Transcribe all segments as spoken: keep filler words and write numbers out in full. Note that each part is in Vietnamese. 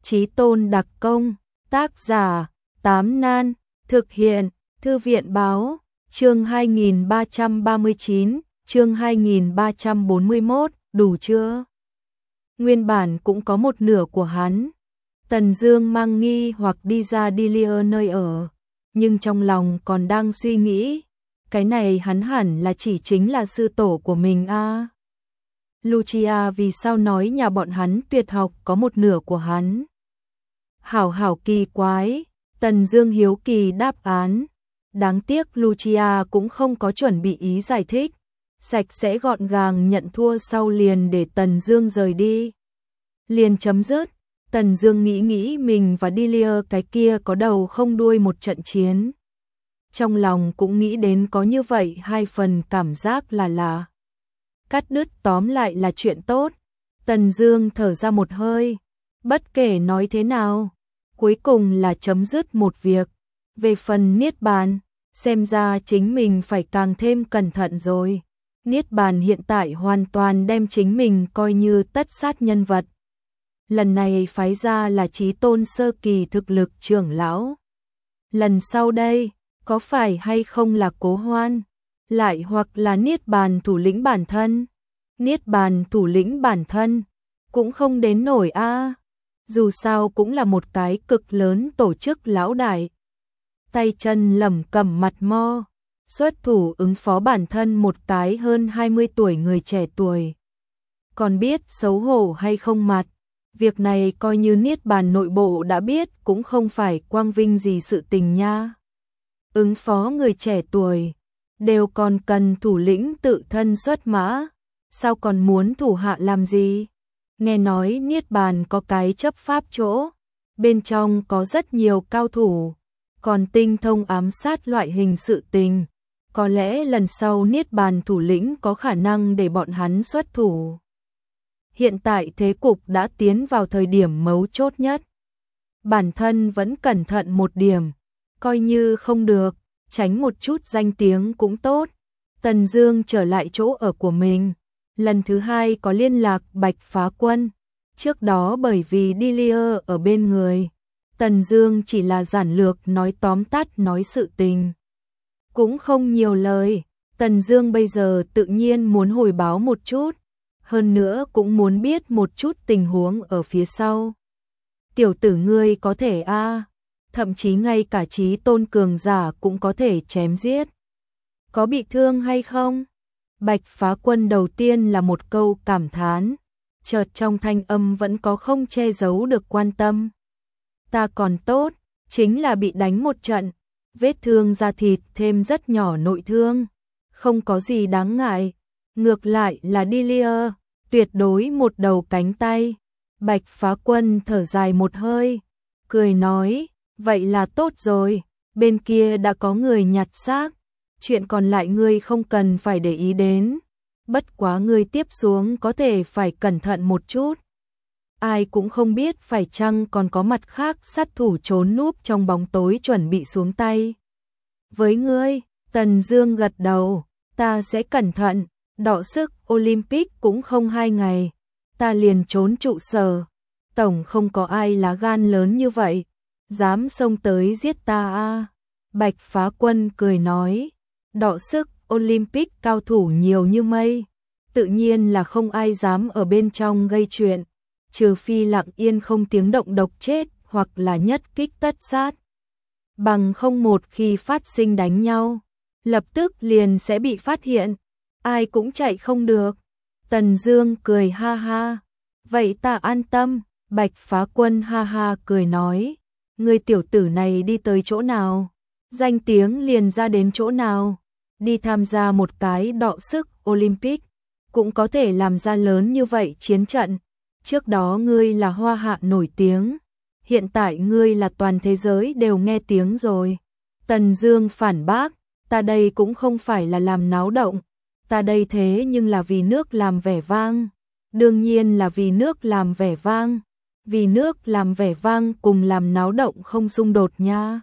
Chí Tôn đặc công, tác giả, Tám Nan, thực hiện, Thư viện báo, chương hai nghìn ba trăm ba mươi chín, chương hai nghìn ba trăm bốn mươi mốt, đủ chưa? Nguyên bản cũng có một nửa của hắn. Tần Dương mang nghi hoặc đi ra Delia nơi ở, nhưng trong lòng còn đang suy nghĩ, cái này hắn hẳn là chỉ chính là sư tổ của mình a. À. Lucia vì sao nói nhà bọn hắn tuyệt học có một nửa của hắn? Hảo hảo kỳ quái, Tần Dương hiếu kỳ đáp án. Đáng tiếc Lucia cũng không có chuẩn bị ý giải thích, sạch sẽ gọn gàng nhận thua sau liền để Tần Dương rời đi. Liền chấm dứt. Tần Dương nghĩ nghĩ mình và Delia cái kia có đầu không đuôi một trận chiến. Trong lòng cũng nghĩ đến có như vậy hai phần cảm giác là là. Cắt đứt tóm lại là chuyện tốt. Tần Dương thở ra một hơi. Bất kể nói thế nào, cuối cùng là chấm dứt một việc. Về phần Niết Bàn, xem ra chính mình phải càng thêm cẩn thận rồi. Niết Bàn hiện tại hoàn toàn đem chính mình coi như tất sát nhân vật. Lần này phái ra là Chí Tôn sơ kỳ thực lực trưởng lão. Lần sau đây, có phải hay không là Cố Hoan, lại hoặc là Niết Bàn thủ lĩnh bản thân? Niết Bàn thủ lĩnh bản thân, cũng không đến nổi a. À. Dù sao cũng là một cái cực lớn tổ chức lão đại. Tay chân lẩm cẩm mặt mo, xuất thủ ứng phó bản thân một cái hơn hai mươi tuổi người trẻ tuổi. Còn biết xấu hổ hay không mặt? Việc này coi như Niết Bàn nội bộ đã biết cũng không phải quang vinh gì sự tình nha. Ứng phó người trẻ tuổi, đều còn cần thủ lĩnh tự thân xuất mã, sao còn muốn thủ hạ làm gì? Nghe nói Niết Bàn có cái chấp pháp chỗ, bên trong có rất nhiều cao thủ, còn tinh thông ám sát loại hình sự tình. Có lẽ lần sau Niết Bàn thủ lĩnh có khả năng để bọn hắn xuất thủ. Hiện tại thế cục đã tiến vào thời điểm mấu chốt nhất. Bản thân vẫn cẩn thận một điểm, coi như không được, tránh một chút danh tiếng cũng tốt. Tần Dương trở lại chỗ ở của mình, lần thứ hai có liên lạc Bạch Phá Quân. Trước đó bởi vì Delia ở bên người, Tần Dương chỉ là giản lược nói tóm tắt nói sự tình. Cũng không nhiều lời, Tần Dương bây giờ tự nhiên muốn hồi báo một chút. Hơn nữa cũng muốn biết một chút tình huống ở phía sau. Tiểu tử ngươi có thể a, à, thậm chí ngay cả Chí Tôn cường giả cũng có thể chém giết. Có bị thương hay không? Bạch Phá Quân đầu tiên là một câu cảm thán, chợt trong thanh âm vẫn có không che giấu được quan tâm. Ta còn tốt, chính là bị đánh một trận, vết thương da thịt thêm rất nhỏ nội thương, không có gì đáng ngại. Ngược lại là Delia, tuyệt đối một đầu cánh tay. Bạch Phá Quân thở dài một hơi, cười nói, vậy là tốt rồi, bên kia đã có người nhặt xác, chuyện còn lại ngươi không cần phải để ý đến. Bất quá ngươi tiếp xuống có thể phải cẩn thận một chút. Ai cũng không biết phải chăng còn có mặt khác sát thủ trốn núp trong bóng tối chuẩn bị xuống tay. Với ngươi, Tần Dương gật đầu, ta sẽ cẩn thận. Đọ sức Olympic cũng không hai ngày, ta liền trốn trụ sở. Tổng không có ai lá gan lớn như vậy, dám xông tới giết ta a. Bạch Phá Quân cười nói, đọ sức Olympic cao thủ nhiều như mây, tự nhiên là không ai dám ở bên trong gây chuyện, trừ phi lặng yên không tiếng động độc chết hoặc là nhất kích tất sát. Bằng không một khi phát sinh đánh nhau, lập tức liền sẽ bị phát hiện. Ai cũng chạy không được. Tần Dương cười ha ha. Vậy ta an tâm. Bạch Phá Quân ha ha cười nói. Người tiểu tử này đi tới chỗ nào? Danh tiếng liền ra đến chỗ nào? Đi tham gia một cái đọ sức Olympic. Cũng có thể làm ra lớn như vậy chiến trận. Trước đó ngươi là hoa hạ nổi tiếng. Hiện tại ngươi là toàn thế giới đều nghe tiếng rồi. Tần Dương phản bác. Ta đây cũng không phải là làm náo động. Ta đây thế nhưng là vì nước làm vẻ vang. Đương nhiên là vì nước làm vẻ vang. Vì nước làm vẻ vang cùng làm náo động không xung đột nha.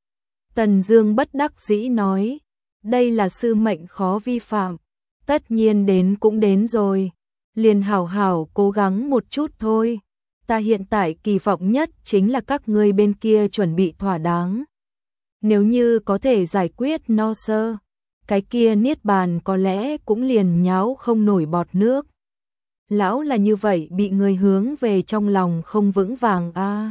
Tần Dương bất đắc dĩ nói. Đây là sư mệnh khó vi phạm. Tất nhiên đến cũng đến rồi. Liền hảo hảo cố gắng một chút thôi. ta hiện tại kỳ vọng nhất chính là các ngươi bên kia chuẩn bị thỏa đáng. Nếu như có thể giải quyết no sơ, cái kia niết bàn có lẽ cũng liền nháo không nổi bọt nước. Lão là như vậy bị người hướng về trong lòng không vững vàng a. À.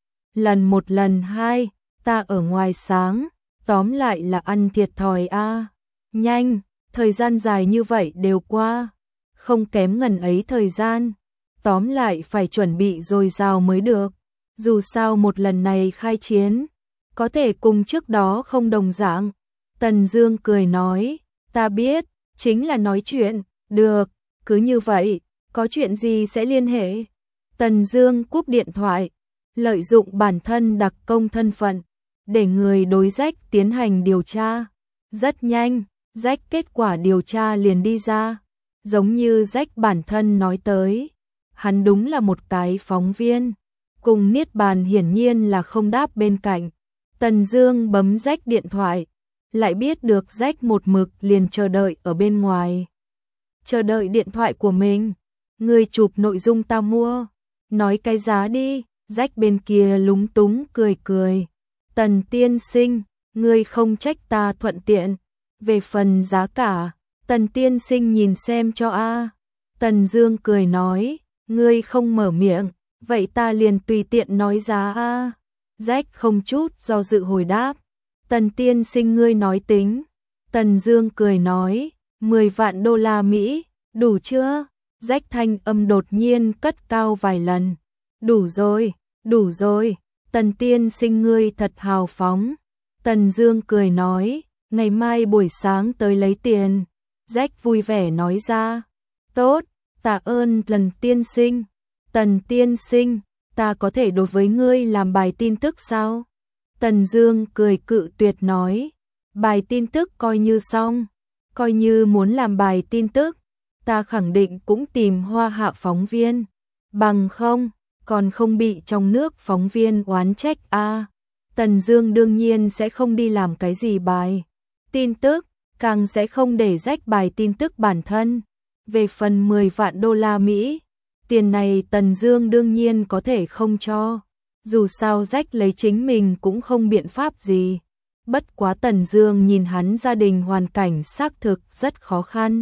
Lần một lần hai, ta ở ngoài sáng, tóm lại là ăn thiệt thòi a. À. Nhanh, thời gian dài như vậy đều qua, không kém ngần ấy thời gian, tóm lại phải chuẩn bị dồi dào mới được. Dù sao một lần này khai chiến, có thể cùng trước đó không đồng dạng. Tần Dương cười nói, ta biết, chính là nói chuyện, được, cứ như vậy, có chuyện gì sẽ liên hệ. Tần Dương cúp điện thoại, lợi dụng bản thân đặc công thân phận, để người đối Rách tiến hành điều tra. Rất nhanh, Rách kết quả điều tra liền đi ra, giống như Rách bản thân nói tới, hắn đúng là một cái phóng viên, cùng niết bàn hiển nhiên là không đáp bên cạnh. Tần Dương bấm Rách điện thoại, lại biết được Rách một mực liền chờ đợi ở bên ngoài. Chờ đợi điện thoại của mình, người chụp nội dung ta mua, nói cái giá đi. Rách bên kia lúng túng cười cười. Tần tiên sinh, ngươi không trách ta thuận tiện. Về phần giá cả, Tần tiên sinh nhìn xem cho a. Tần Dương cười nói, ngươi không mở miệng, vậy ta liền tùy tiện nói giá a. Rách không chút do dự hồi đáp, Tần tiên sinh ngươi nói tính. Tần Dương cười nói, mười vạn đô la Mỹ, đủ chưa? Rách thanh âm đột nhiên cất cao vài lần. Đủ rồi, đủ rồi, Tần tiên sinh ngươi thật hào phóng. Tần Dương cười nói, ngày mai buổi sáng tới lấy tiền. Rách vui vẻ nói ra, tốt, tạ ơn Tần tiên sinh. Tần tiên sinh, ta có thể đối với ngươi làm bài tin tức sao? Tần Dương cười cự tuyệt nói, bài tin tức coi như xong, coi như muốn làm bài tin tức, ta khẳng định cũng tìm Hoa Hạ phóng viên, bằng không, còn không bị trong nước phóng viên oán trách a. À. Tần Dương đương nhiên sẽ không đi làm cái gì bài tin tức, càng sẽ không để rách bài tin tức bản thân. Về phần mười vạn đô la Mỹ, tiền này Tần Dương đương nhiên có thể không cho, dù sao rách lấy chính mình cũng không biện pháp gì. Bất quá Tần Dương nhìn hắn gia đình hoàn cảnh xác thực rất khó khăn,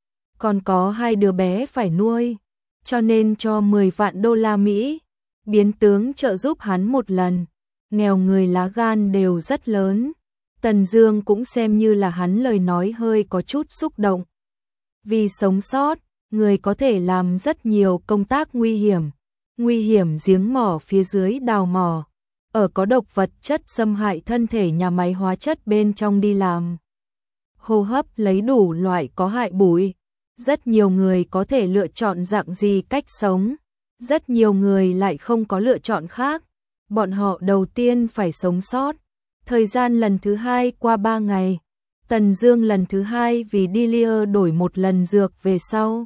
còn có hai đứa bé phải nuôi, cho nên cho mười vạn đô la Mỹ, biến tướng trợ giúp hắn một lần. Nghèo người lá gan đều rất lớn. Tần Dương cũng xem như là hắn lời nói hơi có chút xúc động. Vì sống sót, người có thể làm rất nhiều công tác nguy hiểm. Nguy hiểm giếng mỏ phía dưới đào mỏ, ở có độc vật chất xâm hại thân thể nhà máy hóa chất bên trong đi làm. Hô hấp lấy đủ loại có hại bụi. Rất nhiều người có thể lựa chọn dạng gì cách sống, rất nhiều người lại không có lựa chọn khác. Bọn họ đầu tiên phải sống sót. Thời gian lần thứ hai qua ba ngày, Tần Dương lần thứ hai vì Delia đổi một lần dược về sau.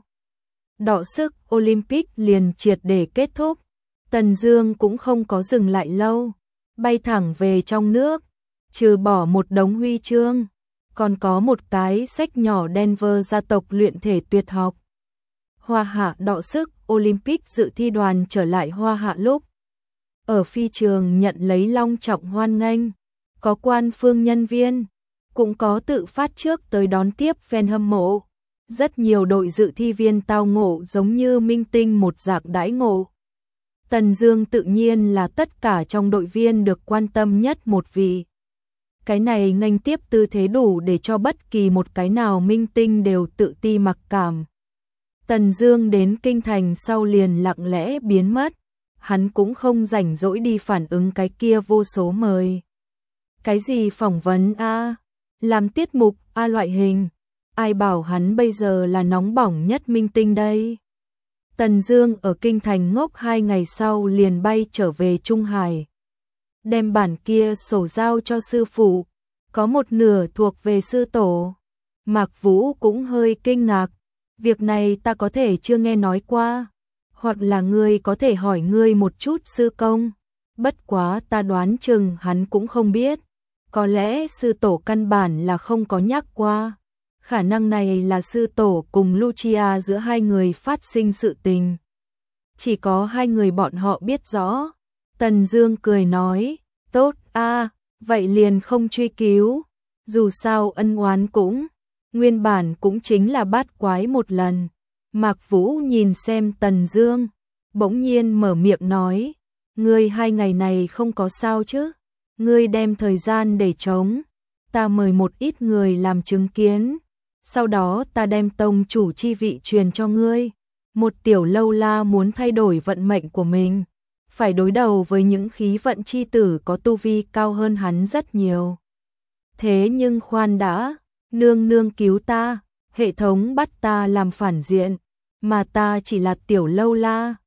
Đọ sức Olympic liền triệt để kết thúc. Tần Dương cũng không có dừng lại lâu, bay thẳng về trong nước, trừ bỏ một đống huy chương, còn có một cái sách nhỏ Denver gia tộc luyện thể tuyệt học. Hoa Hạ đọ sức Olympic dự thi đoàn trở lại Hoa Hạ lúc ở phi trường nhận lấy long trọng hoan nghênh, có quan phương nhân viên, cũng có tự phát trước tới đón tiếp fan hâm mộ. Rất nhiều đội dự thi viên tao ngộ giống như minh tinh một dạng đãi ngộ. Tần Dương tự nhiên là tất cả trong đội viên được quan tâm nhất một vị. Cái này nghênh tiếp tư thế đủ để cho bất kỳ một cái nào minh tinh đều tự ti mặc cảm. Tần Dương đến kinh thành sau liền lặng lẽ biến mất, hắn cũng không rảnh rỗi đi phản ứng cái kia vô số mời. Cái gì phỏng vấn a, làm tiết mục a loại hình, ai bảo hắn bây giờ là nóng bỏng nhất minh tinh đây. Tần Dương ở kinh thành ngốc hai ngày sau liền bay trở về Trung Hải, đem bản kia sổ giao cho sư phụ, có một nửa thuộc về sư tổ. Mạc Vũ cũng hơi kinh ngạc, việc này ta có thể chưa nghe nói qua, hoặc là ngươi có thể hỏi ngươi một chút sư công. Bất quá ta đoán chừng hắn cũng không biết, có lẽ sư tổ căn bản là không có nhắc qua. Khả năng này là sư tổ cùng Lucia giữa hai người phát sinh sự tình. chỉ có hai người bọn họ biết rõ. Tần Dương cười nói, tốt a, vậy liền không truy cứu, dù sao ân oán cũng, nguyên bản cũng chính là bát quái một lần. Mạc Vũ nhìn xem Tần Dương, bỗng nhiên mở miệng nói, ngươi hai ngày này không có sao chứ? Ngươi đem thời gian để trống, ta mời một ít người làm chứng kiến, sau đó ta đem tông chủ chi vị truyền cho ngươi. Một tiểu lâu la muốn thay đổi vận mệnh của mình, phải đối đầu với những khí vận chi tử có tu vi cao hơn hắn rất nhiều. Thế nhưng khoan đã, nương nương cứu ta, hệ thống bắt ta làm phản diện, mà ta chỉ là tiểu lâu la,